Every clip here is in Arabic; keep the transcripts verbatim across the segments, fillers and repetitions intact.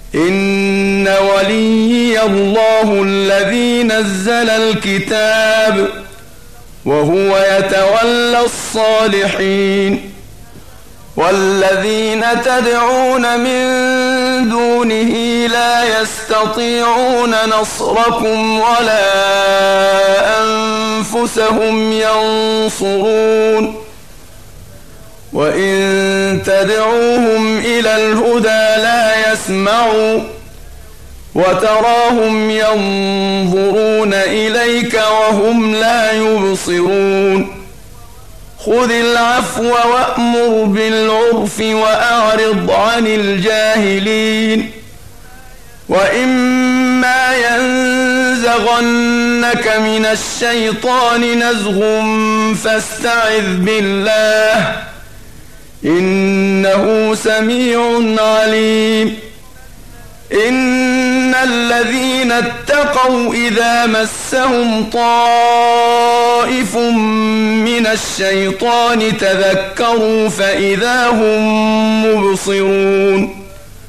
إن وليي الله الذي نزل الكتاب وهو يتولى الصالحين والذين تدعون من دونه لا يستطيعون نصركم ولا أنفسهم ينصرون وإن تدعوهم إلى الهدى لا يسمعوا وتراهم ينظرون إليك وهم لا يبصرون خذ العفو وأمر بالعرف وأعرض عن الجاهلين وإما ينزغنك من الشيطان نزغ فاستعذ بالله إنه سميع عليم إن الذين اتقوا إذا مسهم طائف من الشيطان تذكروا فإذا هم مبصرون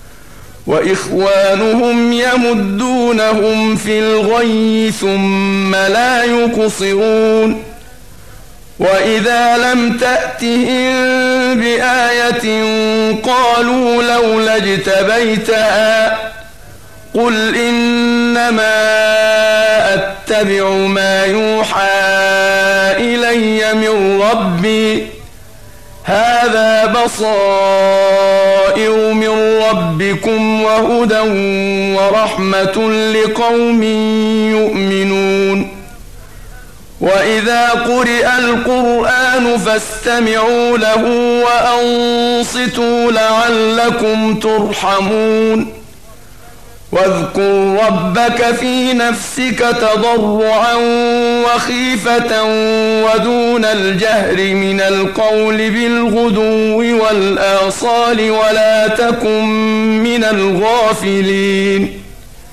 وإخوانهم يمدونهم في الغي ثم لا يقصرون وإذا لم تأتهم بآية قالوا لولا اجتبيتها قل إنما أتبع ما يوحى إلي من ربي هذا بصائر من ربكم وهدى ورحمة لقوم يؤمنون وإذا قرئ القرآن فاستمعوا له وأنصتوا لعلكم ترحمون واذكر ربك في نفسك تضرعا وخيفة ودون الجهر من القول بالغدو والآصال ولا تكن من الغافلين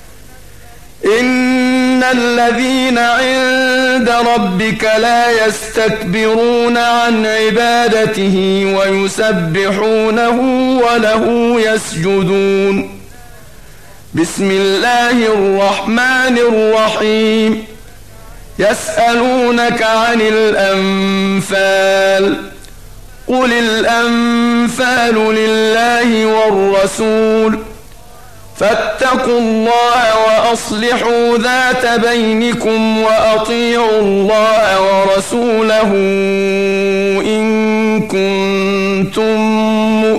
إن الذين عند ربك لا يستكبرون عن عبادته ويسبحونه وله يسجدون بسم الله الرحمن الرحيم يسألونك عن الأنفال قل الأنفال لله والرسول فاتقوا الله وأصلحوا ذات بينكم وأطيعوا الله ورسوله إن كنتم